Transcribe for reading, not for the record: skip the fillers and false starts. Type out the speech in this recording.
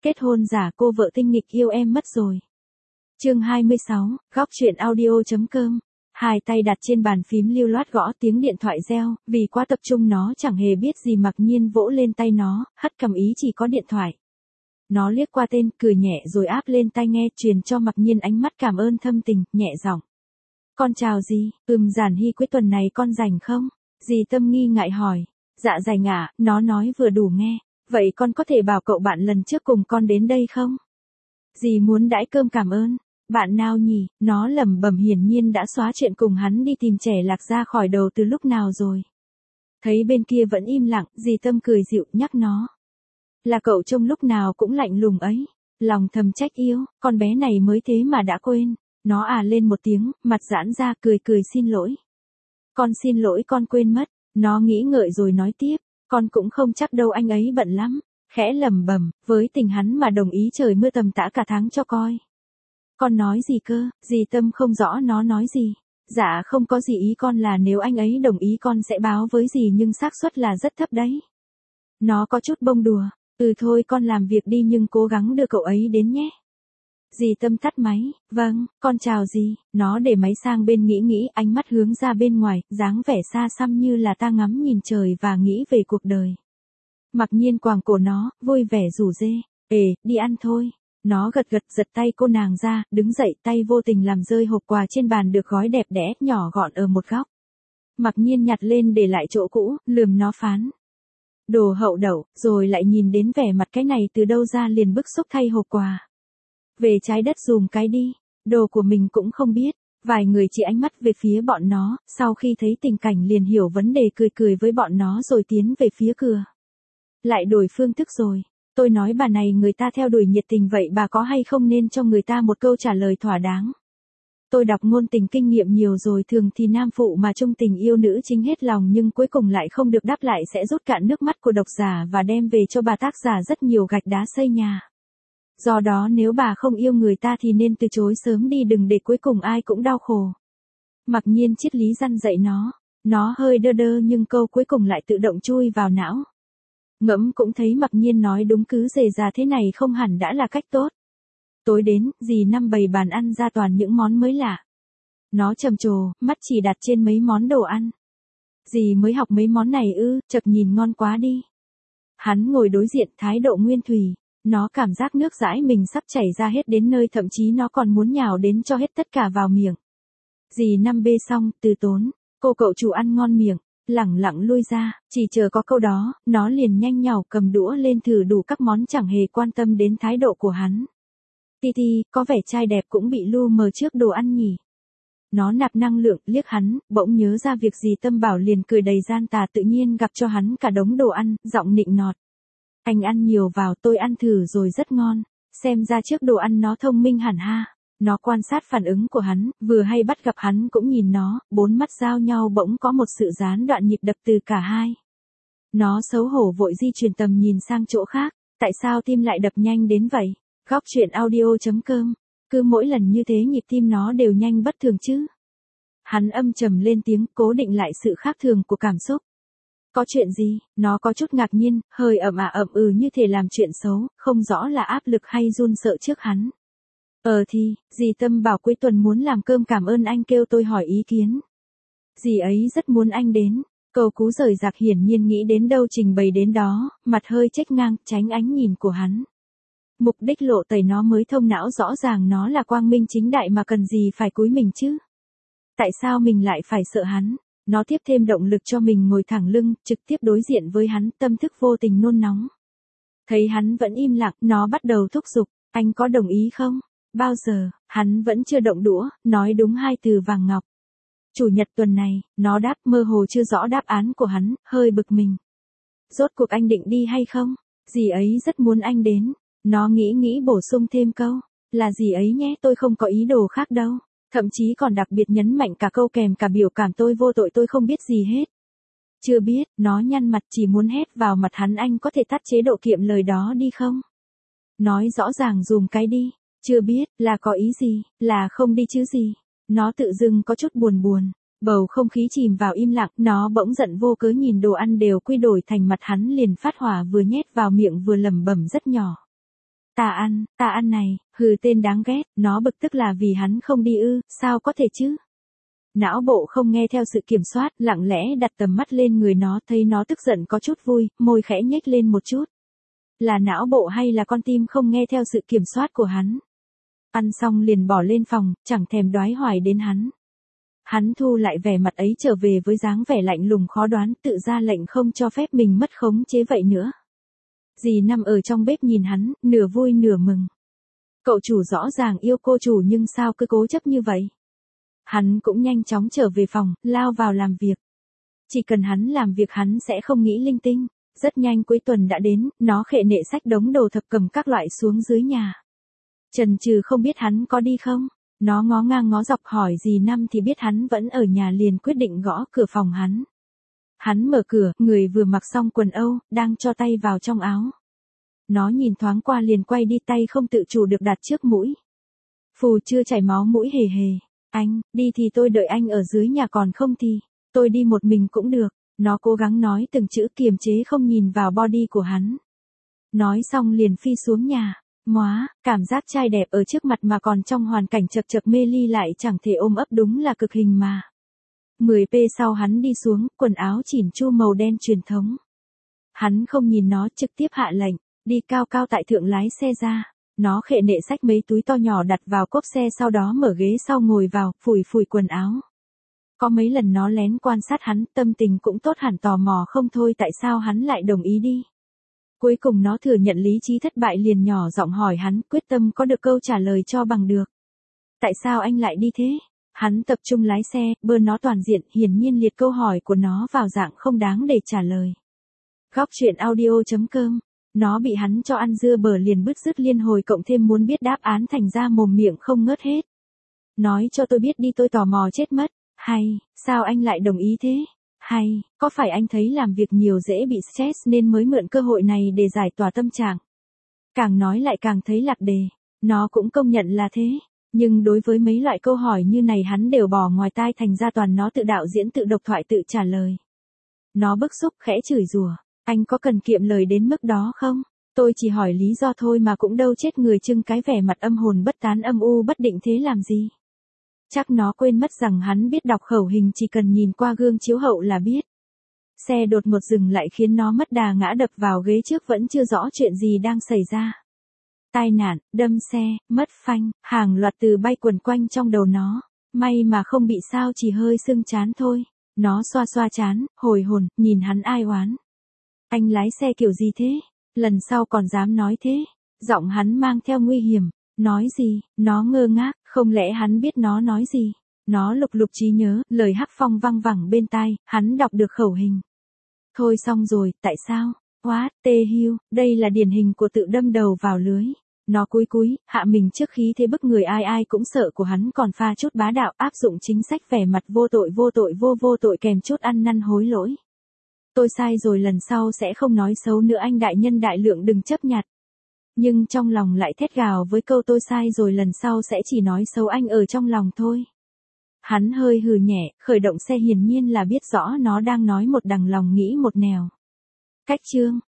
Kết hôn giả cô vợ tinh nghịch yêu em mất rồi. Chương 26, góc truyện audio.com. Hai tay đặt trên bàn phím lưu loát gõ tiếng điện thoại reo, vì quá tập trung nó chẳng hề biết gì Mặc Nhiên vỗ lên tay nó, hất cầm ý chỉ có điện thoại. Nó liếc qua tên, cười nhẹ rồi áp lên tai nghe, truyền cho Mặc Nhiên ánh mắt cảm ơn thâm tình, nhẹ giọng. Con chào dì, Giản Hy cuối tuần này con rảnh không? Dì Tâm nghi ngại hỏi. Dạ rảnh ạ, nó nói vừa đủ nghe. Vậy con có thể bảo cậu bạn lần trước cùng con đến đây không? Dì muốn đãi cơm cảm ơn. Bạn nào nhỉ? Nó lẩm bẩm, hiển nhiên đã xóa chuyện cùng hắn đi tìm trẻ lạc ra khỏi đầu từ lúc nào rồi. Thấy bên kia vẫn im lặng, dì Tâm cười dịu nhắc nó. Là cậu trông lúc nào cũng lạnh lùng ấy. Lòng thầm trách yêu, con bé này mới thế mà đã quên. Nó lên một tiếng, mặt giãn ra, cười cười xin lỗi. Con xin lỗi, con quên mất. Nó nghĩ ngợi rồi nói tiếp. Con cũng không chắc đâu, anh ấy bận lắm. Khẽ lẩm bẩm, với tình hắn mà đồng ý trời mưa tầm tã cả tháng cho coi. Con nói gì cơ? Dì Tâm không rõ nó nói gì. Dạ không có gì, ý con là nếu anh ấy đồng ý con sẽ báo với dì, nhưng xác suất là rất thấp đấy. Nó có chút bông đùa. Thôi con làm việc đi nhưng cố gắng đưa cậu ấy đến nhé. Dì Tâm tắt máy. Vâng, con chào dì. Nó để máy sang bên, nghĩ, ánh mắt hướng ra bên ngoài, dáng vẻ xa xăm như là ta ngắm nhìn trời và nghĩ về cuộc đời. Mặc Nhiên quàng cổ nó, vui vẻ rủ rê. Đi ăn thôi. Nó gật giật tay cô nàng ra, đứng dậy, tay vô tình làm rơi hộp quà trên bàn được gói đẹp đẽ, nhỏ gọn ở một góc. Mặc Nhiên nhặt lên để lại chỗ cũ, lườm nó phán. Đồ hậu đậu, rồi lại nhìn đến vẻ mặt cái này từ đâu ra, liền bức xúc thay hộp quà. Về trái đất dùm cái đi, đồ của mình cũng không biết. Vài người chỉ ánh mắt về phía bọn nó, sau khi thấy tình cảnh liền hiểu vấn đề, cười với bọn nó rồi tiến về phía cửa. Lại đổi phương thức rồi. Tôi nói bà này người ta theo đuổi nhiệt tình vậy, bà có hay không nên cho người ta một câu trả lời thỏa đáng. Tôi đọc ngôn tình kinh nghiệm nhiều rồi, thường thì nam phụ mà trung tình yêu nữ chính hết lòng nhưng cuối cùng lại không được đáp lại sẽ rút cạn nước mắt của độc giả và đem về cho bà tác giả rất nhiều gạch đá xây nhà. Do đó nếu bà không yêu người ta thì nên từ chối sớm đi, đừng để cuối cùng ai cũng đau khổ. Mặc Nhiên triết lý răn dạy nó hơi đơ nhưng câu cuối cùng lại tự động chui vào não. Ngẫm cũng thấy Mặc Nhiên nói đúng, cứ rề rà thế này không hẳn đã là cách tốt. Tối đến, dì Năm bày bàn ăn ra toàn những món mới lạ. Nó trầm trồ, mắt chỉ đặt trên mấy món đồ ăn. Dì mới học mấy món này chợt nhìn ngon quá đi. Hắn ngồi đối diện, thái độ nguyên thủy. Nó cảm giác nước dãi mình sắp chảy ra hết đến nơi, thậm chí nó còn muốn nhào đến cho hết tất cả vào miệng. Dì Năm bê xong, từ tốn, cô cậu chủ ăn ngon miệng. Lẳng lặng lui ra, chỉ chờ có câu đó, nó liền nhanh nhảu cầm đũa lên thử đủ các món, chẳng hề quan tâm đến thái độ của hắn. Titi, có vẻ trai đẹp cũng bị lu mờ trước đồ ăn nhỉ. Nó nạp năng lượng, liếc hắn, bỗng nhớ ra việc gì Tâm bảo liền cười đầy gian tà, tự nhiên gặp cho hắn cả đống đồ ăn, giọng nịnh nọt. Anh ăn nhiều vào, tôi ăn thử rồi rất ngon. Xem ra trước đồ ăn nó thông minh hẳn ha. Nó quan sát phản ứng của hắn, vừa hay bắt gặp hắn cũng nhìn nó, bốn mắt giao nhau, bỗng có một sự gián đoạn nhịp đập từ cả hai. Nó xấu hổ vội di chuyển tầm nhìn sang chỗ khác, tại sao tim lại đập nhanh đến vậy? Góc truyện audio.com, cứ mỗi lần như thế nhịp tim nó đều nhanh bất thường chứ. Hắn âm trầm lên tiếng, cố định lại sự khác thường của cảm xúc. Có chuyện gì? Nó có chút ngạc nhiên, hơi ậm như thể làm chuyện xấu, không rõ là áp lực hay run sợ trước hắn. Dì Tâm bảo cuối tuần muốn làm cơm cảm ơn anh, kêu tôi hỏi ý kiến. Dì ấy rất muốn anh đến. Cầu cú rời rạc, hiển nhiên nghĩ đến đâu trình bày đến đó, mặt hơi chếch ngang, tránh ánh nhìn của hắn. Mục đích lộ tẩy nó mới thông não, rõ ràng nó là quang minh chính đại mà cần gì phải cúi mình chứ. Tại sao mình lại phải sợ hắn? Nó tiếp thêm động lực cho mình ngồi thẳng lưng, trực tiếp đối diện với hắn, tâm thức vô tình nôn nóng. Thấy hắn vẫn im lặng, nó bắt đầu thúc giục, anh có đồng ý không? Bao giờ? Hắn vẫn chưa động đũa, nói đúng hai từ vàng ngọc. Chủ nhật tuần này, nó đáp, mơ hồ chưa rõ đáp án của hắn, hơi bực mình. Rốt cuộc anh định đi hay không? Dì ấy rất muốn anh đến. Nó nghĩ bổ sung thêm câu, là dì ấy nhé, tôi không có ý đồ khác đâu. Thậm chí còn đặc biệt nhấn mạnh cả câu kèm cả biểu cảm, tôi vô tội, tôi không biết gì hết. Chưa biết, nó nhăn mặt, chỉ muốn hét vào mặt hắn, anh có thể tắt chế độ kiệm lời đó đi không? Nói rõ ràng dùm cái đi. Chưa biết, là có ý gì, là không đi chứ gì. Nó tự dưng có chút buồn. Bầu không khí chìm vào im lặng, nó bỗng giận vô cớ nhìn đồ ăn đều quy đổi thành mặt hắn liền phát hỏa, vừa nhét vào miệng vừa lẩm bẩm rất nhỏ. Ta ăn này, hừ tên đáng ghét, nó bực tức là vì hắn không đi ư, sao có thể chứ? Não bộ không nghe theo sự kiểm soát, lặng lẽ đặt tầm mắt lên người nó, thấy nó tức giận có chút vui, môi khẽ nhếch lên một chút. Là não bộ hay là con tim không nghe theo sự kiểm soát của hắn? Ăn xong liền bỏ lên phòng, chẳng thèm đoái hoài đến hắn. Hắn thu lại vẻ mặt ấy trở về với dáng vẻ lạnh lùng khó đoán, tự ra lệnh không cho phép mình mất khống chế vậy nữa. Dì Năm ở trong bếp nhìn hắn, nửa vui nửa mừng. Cậu chủ rõ ràng yêu cô chủ nhưng sao cứ cố chấp như vậy? Hắn cũng nhanh chóng trở về phòng, lao vào làm việc. Chỉ cần hắn làm việc hắn sẽ không nghĩ linh tinh. Rất nhanh cuối tuần đã đến, nó khệ nệ xách đống đồ thập cầm các loại xuống dưới nhà. Chần chừ không biết hắn có đi không? Nó ngó ngang ngó dọc hỏi dì Năm thì biết hắn vẫn ở nhà liền quyết định gõ cửa phòng hắn. Hắn mở cửa, người vừa mặc xong quần Âu, đang cho tay vào trong áo. Nó nhìn thoáng qua liền quay đi, tay không tự chủ được đặt trước mũi. Phù chưa chảy máu mũi hề hề. Anh, đi thì tôi đợi anh ở dưới nhà, còn không thì, tôi đi một mình cũng được. Nó cố gắng nói từng chữ kiềm chế không nhìn vào body của hắn. Nói xong liền phi xuống nhà. Móa, cảm giác trai đẹp ở trước mặt mà còn trong hoàn cảnh chật chật mê ly lại chẳng thể ôm ấp đúng là cực hình mà. 10p sau hắn đi xuống, quần áo chỉn chu màu đen truyền thống. Hắn không nhìn nó, trực tiếp hạ lệnh, đi cao cao tại thượng lái xe ra. Nó khệ nệ xách mấy túi to nhỏ đặt vào cốp xe, sau đó mở ghế sau ngồi vào, phủi phủi quần áo. Có mấy lần nó lén quan sát hắn, tâm tình cũng tốt hẳn, tò mò không thôi tại sao hắn lại đồng ý đi. Cuối cùng nó thừa nhận lý trí thất bại liền nhỏ giọng hỏi hắn, quyết tâm có được câu trả lời cho bằng được. Tại sao anh lại đi thế? Hắn tập trung lái xe, bơ nó toàn diện, hiển nhiên liệt câu hỏi của nó vào dạng không đáng để trả lời. Góc truyện audio.com. Nó bị hắn cho ăn dưa bở liền bứt rứt liên hồi, cộng thêm muốn biết đáp án thành ra mồm miệng không ngớt hết. Nói cho tôi biết đi, tôi tò mò chết mất. Hay, sao anh lại đồng ý thế? Hay, có phải anh thấy làm việc nhiều dễ bị stress nên mới mượn cơ hội này để giải tỏa tâm trạng? Càng nói lại càng thấy lạc đề. Nó cũng công nhận là thế. Nhưng đối với mấy loại câu hỏi như này hắn đều bỏ ngoài tai, thành ra toàn nó tự đạo diễn tự độc thoại tự trả lời. Nó bức xúc khẽ chửi rủa. Anh có cần kiệm lời đến mức đó không? Tôi chỉ hỏi lý do thôi mà cũng đâu chết người trưng cái vẻ mặt âm hồn bất tán âm u bất định thế làm gì. Chắc nó quên mất rằng hắn biết đọc khẩu hình, chỉ cần nhìn qua gương chiếu hậu là biết. Xe đột ngột dừng lại khiến nó mất đà ngã đập vào ghế trước, vẫn chưa rõ chuyện gì đang xảy ra. Tai nạn, đâm xe, mất phanh, hàng loạt từ bay quần quanh trong đầu nó. May mà không bị sao, chỉ hơi sưng trán thôi. Nó xoa xoa trán, hồi hồn, nhìn hắn ai oán. Anh lái xe kiểu gì thế? Lần sau còn dám nói thế? Giọng hắn mang theo nguy hiểm. Nói gì? Nó ngơ ngác, không lẽ hắn biết nó nói gì? Nó lục lục trí nhớ, lời Hắc Phong văng vẳng bên tai, hắn đọc được khẩu hình. Thôi xong rồi, tại sao? What, tê hưu, đây là điển hình của tự đâm đầu vào lưới. Nó cúi cúi, hạ mình trước khí thế bức người ai ai cũng sợ của hắn, còn pha chút bá đạo, áp dụng chính sách vẻ mặt vô tội kèm chút ăn năn hối lỗi. Tôi sai rồi, lần sau sẽ không nói xấu nữa anh đại nhân đại lượng, đừng chấp nhặt. Nhưng trong lòng lại thét gào với câu tôi sai rồi, lần sau sẽ chỉ nói xấu anh ở trong lòng thôi. Hắn hơi hừ nhẹ, khởi động xe, hiển nhiên là biết rõ nó đang nói một đằng lòng nghĩ một nẻo. Cách chương